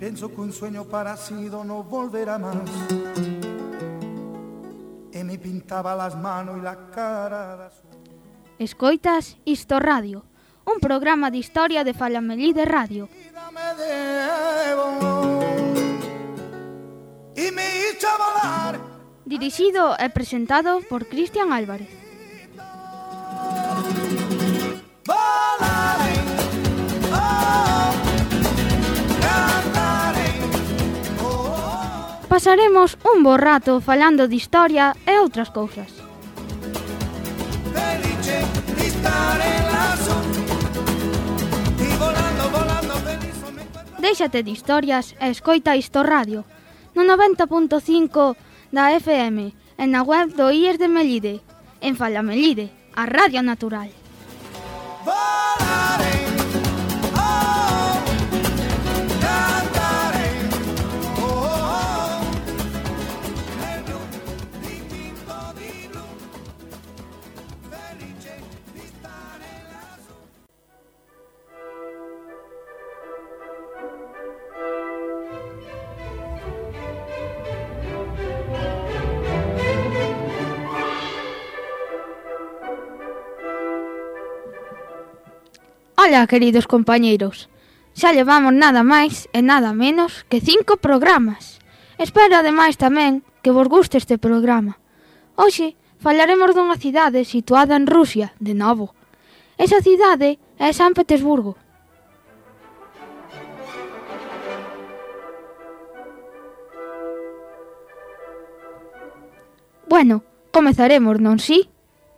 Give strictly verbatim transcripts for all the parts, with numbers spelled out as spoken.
Penso que un sueño parecido no volverá más. E me pintaba las manos y la cara de azul. Escoitas Isto Radio, un programa de historia de Falamelí de Radio. Y me hizo volar. Dirixido e presentado por Cristian Álvarez. Volaré, oh, cantaré, oh. Pasaremos un bo rato falando de historia e outras cousas. Felice di stare lassù, y volando, volando feliz me encuentro. Déixate de historias e escoita Isto Radio, no noventa punto cinco da F M e na web do I E S de Melide, en Falamelide, a Radio Natural. Volaré, oh, cantaré, oh, nel blu dipinto di blu, felice di stare lassù. Ola, queridos compañeiros, xa levamos nada máis e nada menos que cinco programas. Espero ademais tamén que vos guste este programa. Hoxe falaremos dunha cidade situada en Rusia, de novo. Esa cidade é San Petersburgo. Bueno, comezaremos, non si?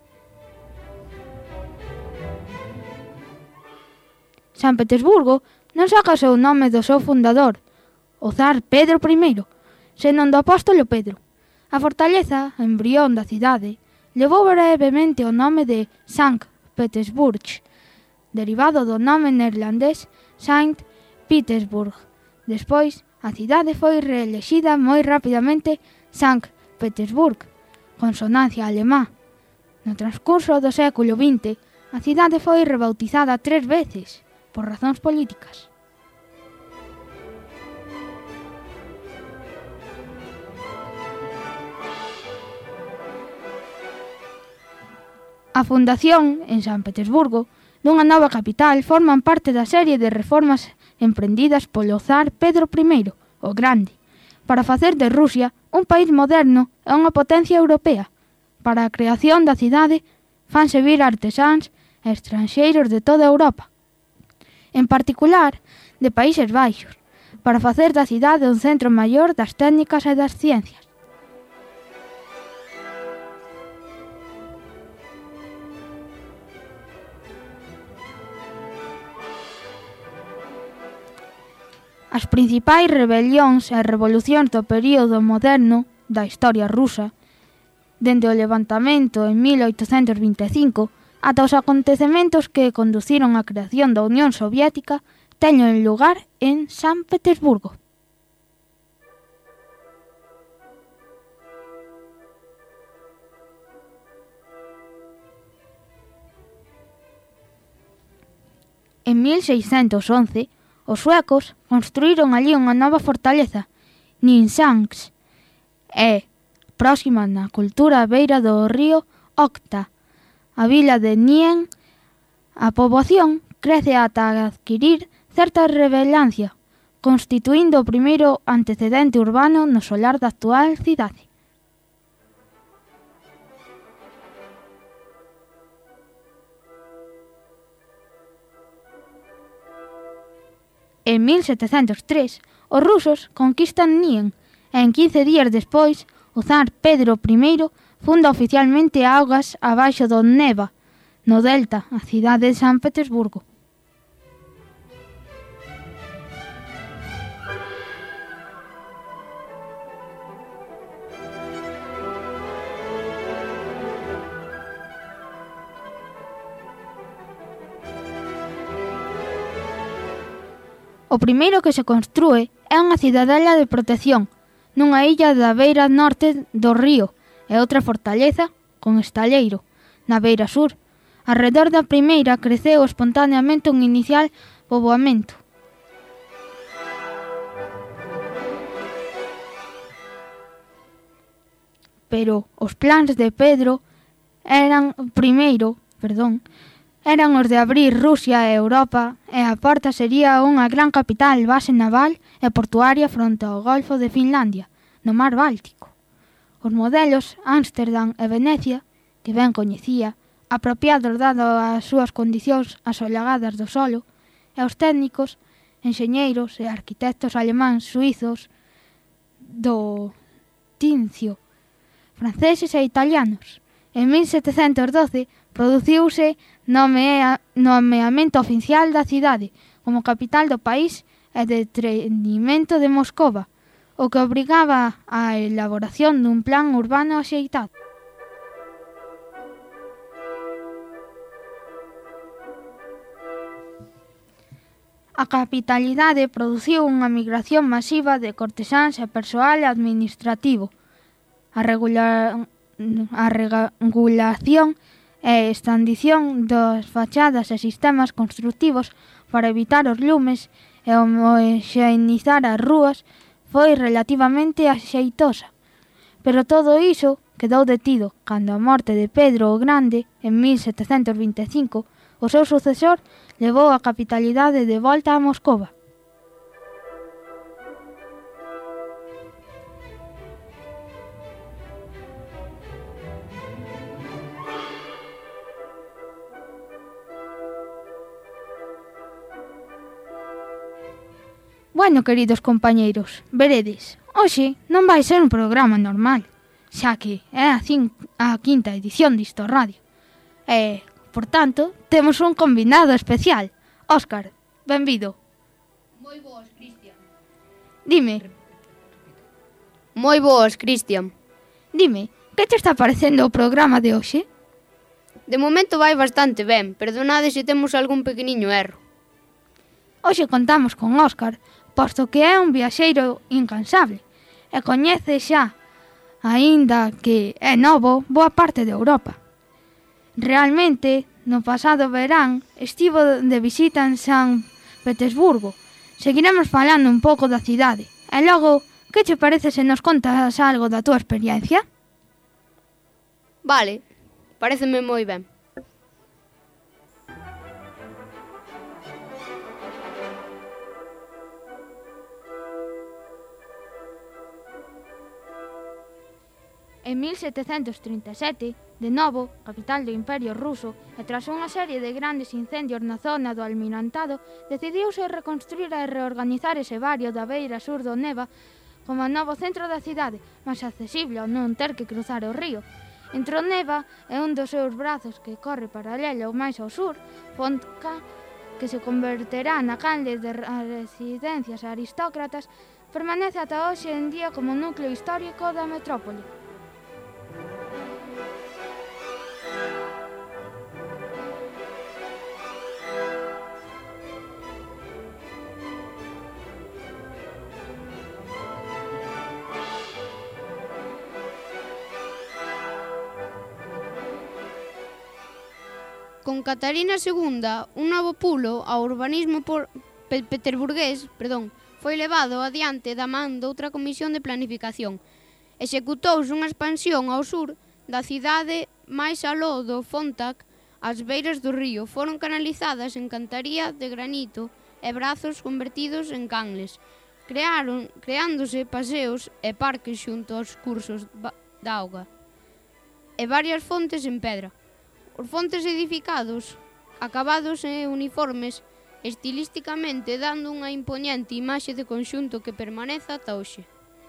San Petersburgo non saca o seu nome do seu fundador, o zar Pedro I, senón do apóstolo Pedro. A fortaleza, embrión da cidade, levou brevemente o nome de Sankt Petersburg, derivado do nome neerlandés Saint Petersburg. Despois, a cidade foi reelexida moi rapidamente Sankt Petersburg, consonancia alemá. No transcurso do século vinte, a cidade foi rebautizada tres veces, por razóns políticas. A fundación, en San Petersburgo, dunha nova capital forman parte da serie de reformas emprendidas polo zar Pedro I, o Grande, para facer de Rusia un país moderno e unha potencia europea. Para a creación da cidade fanse vir artesáns e estranxeiros de toda Europa, en particular de Países Baixos, para facer da cidade un centro maior das técnicas e das ciencias. As principais rebelións e revolucións do período moderno da historia rusa, dende o levantamento en mil oitocentos vinte e cinco ata os acontecementos que conduciron á creación da Unión Soviética, teñen lugar en San Petersburgo. En mil seiscentos once, os suecos construíron allí unha nova fortaleza, Nynäshamn, e, próxima na cultura á beira do río Okhta, a vila de Nien, a poboación crece ata adquirir certa relevancia, constituindo o primeiro antecedente urbano no solar da actual cidade. En mil setecentos tres, os rusos conquistan Nien e en quince días despois o zar Pedro I funda oficialmente augas abaixo do Neva, no delta, a cidade de San Petersburgo. O primeiro que se construe é unha cidadela de protección, nunha illa da beira norte do río, e outra fortaleza con estaleiro, na beira sur. Arredor da primeira creceu espontaneamente un inicial poboamento. pero os plans de Pedro eran primeiro, perdón, eran os de abrir Rusia e Europa, e a porta sería unha gran capital, base naval e portuaria fronte ao Golfo de Finlandia, no Mar Báltico. Os modelos Ámsterdam e Venecia, que ben coñecía, apropiados dado as súas condicións asolagadas do solo, e os técnicos, enxeñeiros e arquitectos alemáns suizos do Tincio, franceses e italianos. En mil setecentos doce produciuse nomea, nomeamento oficial da cidade como capital do país e detrimento de Moscova, o que obrigaba á elaboración dun plan urbano axeitado. A capitalidade produciu unha migración masiva de cortesáns e persoal administrativo. A, regula... a regulación e expandición das fachadas e sistemas construtivos para evitar os lumes e homoxeneizar as rúas foi relativamente axeitosa. Pero todo iso quedou detido cando a morte de Pedro o Grande en mil setecentos vinte e cinco o seu sucesor levou a capitalidade de volta a Moscova. Bueno, queridos compañeiros, veredes, hoxe non vai ser un programa normal, xa que é a, cin- a quinta edición disto radio. E, por tanto, temos un convidado especial. Óscar, benvido. Moi boas, Cristian. Dime, Moi boas, Cristian. dime, que te está parecendo o programa de hoxe? De momento vai bastante ben, perdonade se temos algún pequeniño erro. Hoxe contamos con Óscar, posto que é un viaxeiro incansable e coñece xa, aínda que é novo, boa parte de Europa. Realmente, no pasado verán, estivo de visita en San Petersburgo. Seguiremos falando un pouco da cidade. E logo, que che parece se nos contas algo da túa experiencia? Vale, pareceme moi ben. En mil setecentos trinta e sete, de novo, capital do Imperio Ruso, e tras unha serie de grandes incendios na zona do Almirantado, decidiuse reconstruir e reorganizar ese barrio da beira sur do Neva como o novo centro da cidade, máis accesible ao non ter que cruzar o río. Entre o Neva e un dos seus brazos que corre paralelo máis ao sur, Fonca, que se converterá na canle de residencias aristócratas, permanece ata hoxe en día como núcleo histórico da metrópole. Con Catarina segunda, un novo pulo ao urbanismo por pe peterburgués, perdón, foi levado adiante da man doutra comisión de planificación. Executouse unha expansión ao sur da cidade máis aló do Fontac, as beiras do río foron canalizadas en cantaría de granito e brazos convertidos en canles, crearon, creándose paseos e parques xunto aos cursos da auga, e varias fontes en pedra. Os fontes edificados, acabados e uniformes, estilisticamente dando unha impoñente imaxe de conxunto que permanece ata hoxe.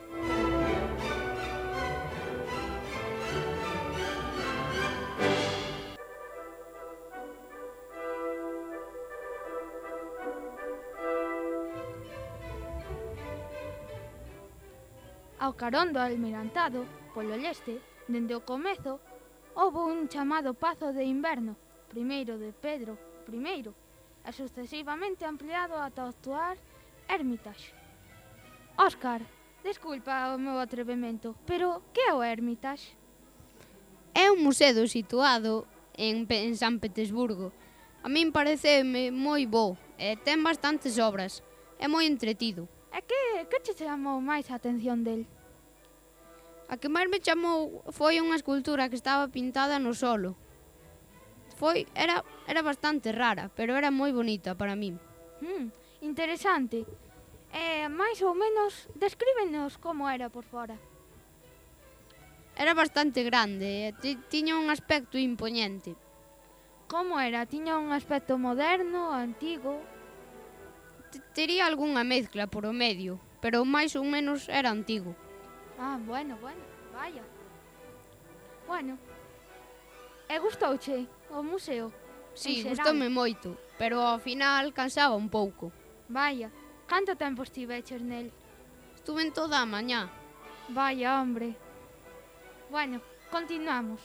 Ao carón do Almirantado, polo leste, dende o comezo, houbo un chamado Pazo de Inverno, primeiro de Pedro primeiro, e sucesivamente ampliado ata o actual Hermitage. Óscar, desculpa o meu atrevemento, pero que é o Hermitage? É un museo situado en, en San Petersburgo. A min pareceme moi bo e ten bastantes obras. É moi entretido. E que, que che chamou máis a atención del? A que máis me chamou foi unha escultura que estaba pintada no solo. Foi, era, era bastante rara, pero era moi bonita para min. Hmm, interesante. E, máis ou menos, descríbenos como era por fora. Era bastante grande e tiña un aspecto impoñente. Como era? Tiña un aspecto moderno, antigo? Tería algunha mezcla por o medio, pero máis ou menos era antigo. Ah, bueno, bueno, vaya. Bueno, e gustouche o museo? Si, En xeral? gustoume moito, pero ao final cansaba un pouco. Vaya, canto tempo estiveches nel? Estuve en toda a mañá. Vaya, hombre. Bueno, continuamos.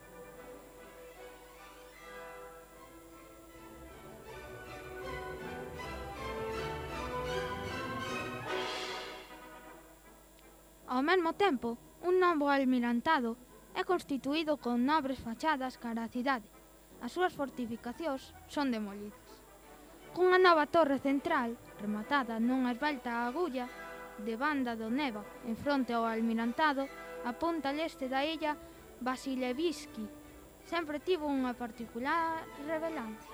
Ao mesmo tempo, un novo almirantado é constituído con nobres fachadas cara á cidade. As súas fortificacións son demolidas. Cunha nova torre central, rematada nunha esbelta agulla, de banda do Neva, en fronte ao almirantado, a punta leste da illa Vasilevski, sempre tivo unha particular relevancia.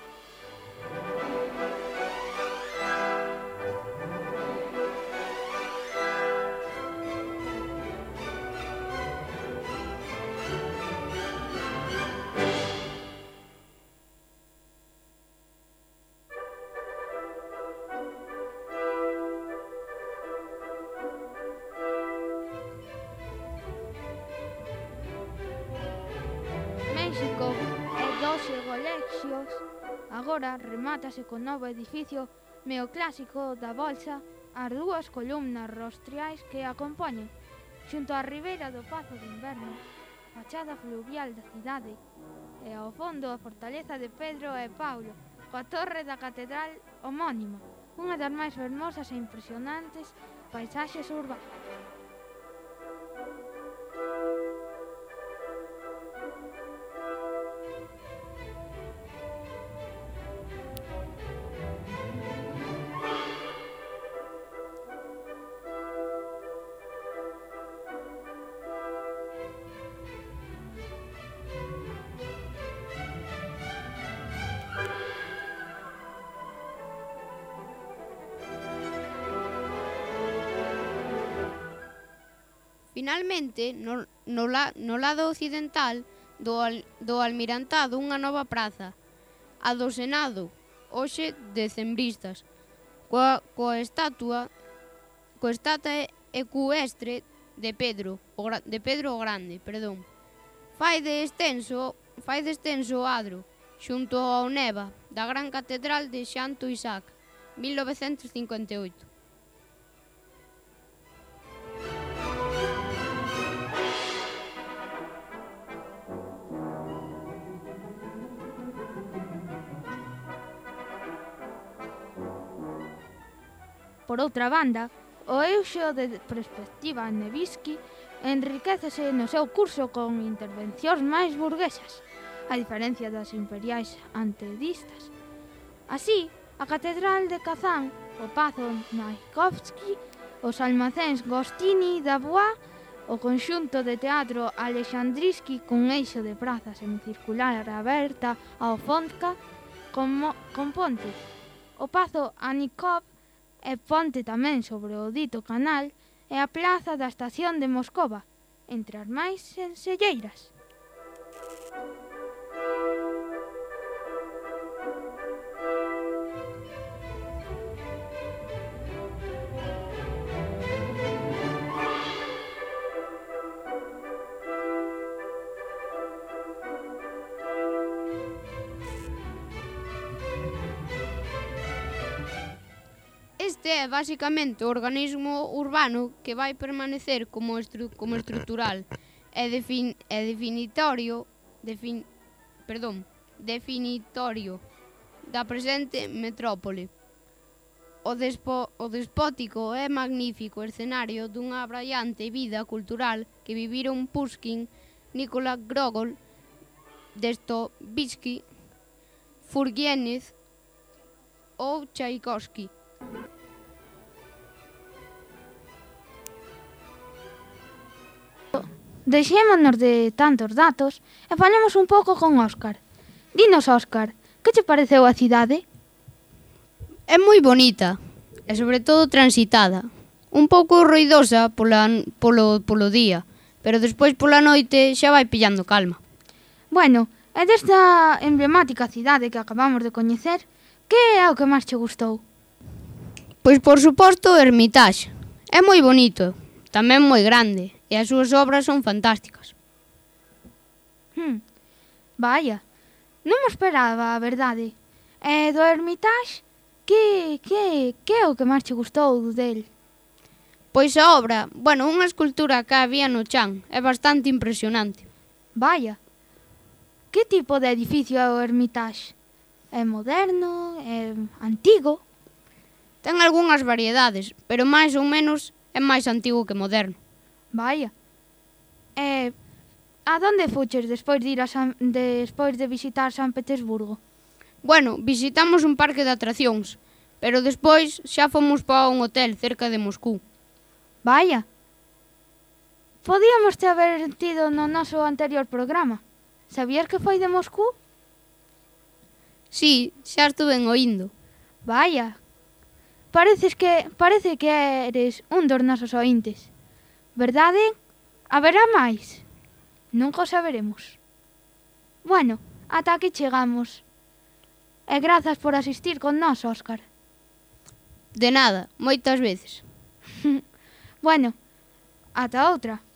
México e doce colexios, agora remátase con novo edificio neoclásico da Bolsa, as dúas columnas rostriais que a compoñen, xunto á ribeira do Pazo de Inverno, fachada fluvial da cidade, e ao fondo a fortaleza de Pedro e Paulo, coa torre da catedral homónima, unha das máis fermosas e impresionantes paisaxes urbanas. Finalmente, no, no, la, no lado occidental do, al, do almirantado unha nova praza, a do Senado, hoxe decembristas, coa, coa estatua coa estatua ecuestre de Pedro, o, de Pedro o Grande, perdón. Fai de extenso, fai de extenso o adro, xunto ao Neva, da gran catedral de Santo Isaac, mil novecentos cincuenta e oito. Por outra banda, o eixo de perspectiva Nevsky enriquecese no seu curso con intervencións máis burguesas, a diferencia das imperiais antedistas. Así, a Catedral de Kazán, o Pazo Maikovsky, os almacéns Gostini da Bois, o conxunto de teatro Alexandrinsky cun eixo de praza semicircular aberta ao Fondka con, con ponte, o Pazo Anikov e ponte tamén sobre o dito canal e a plaza da estación de Moscova, entre as máis senselleiras. Este é basicamente o organismo urbano que vai permanecer como, estru como estrutural e, defin e definitorio, defin perdón, definitorio da presente metrópole. O, despo o despótico e magnífico escenario dunha abraiante vida cultural que viviron Pushkin, Nikolai Gogol, Dostoevsky, Turgenev ou Tchaikovsky. deixémonos de tantos datos e falemos un pouco con Óscar. Dinos, Óscar, que che pareceu a cidade? É moi bonita e sobre todo transitada. Un pouco ruidosa pola, polo, polo día, pero despois pola noite xa vai pillando calma. Bueno, e desta emblemática cidade que acabamos de coñecer, que é o que máis che gustou? Pois por suposto o Hermitage. É moi bonito, tamén moi grande, e as súas obras son fantásticas. Hmm, vaya, non me esperaba, a verdade. E do Hermitage, que, que, que é o que máis che gustou del? Pois a obra, bueno, unha escultura que había no chan, é bastante impresionante. Vaya, que tipo de edificio é o Hermitage? É moderno? É antigo? Ten algunhas variedades, pero máis ou menos é máis antigo que moderno. Vaya. E a donde fuches despois de ir a San, despois de visitar San Petersburgo? Bueno, visitamos un parque de atraccións, pero despois xa fomos para un hotel cerca de Moscú. Vaya. Podíamos te haber tido no noso anterior programa. Sabías que foi de Moscú? Sí, xa estuve oíndo. Vaya. Pareces que, parece que eres un dos nosos ointes. Verdade? Haberá máis? Nunca o saberemos. Bueno, ata aquí chegamos. E grazas por asistir con nós, Óscar. De nada, moitas veces. Bueno, ata outra.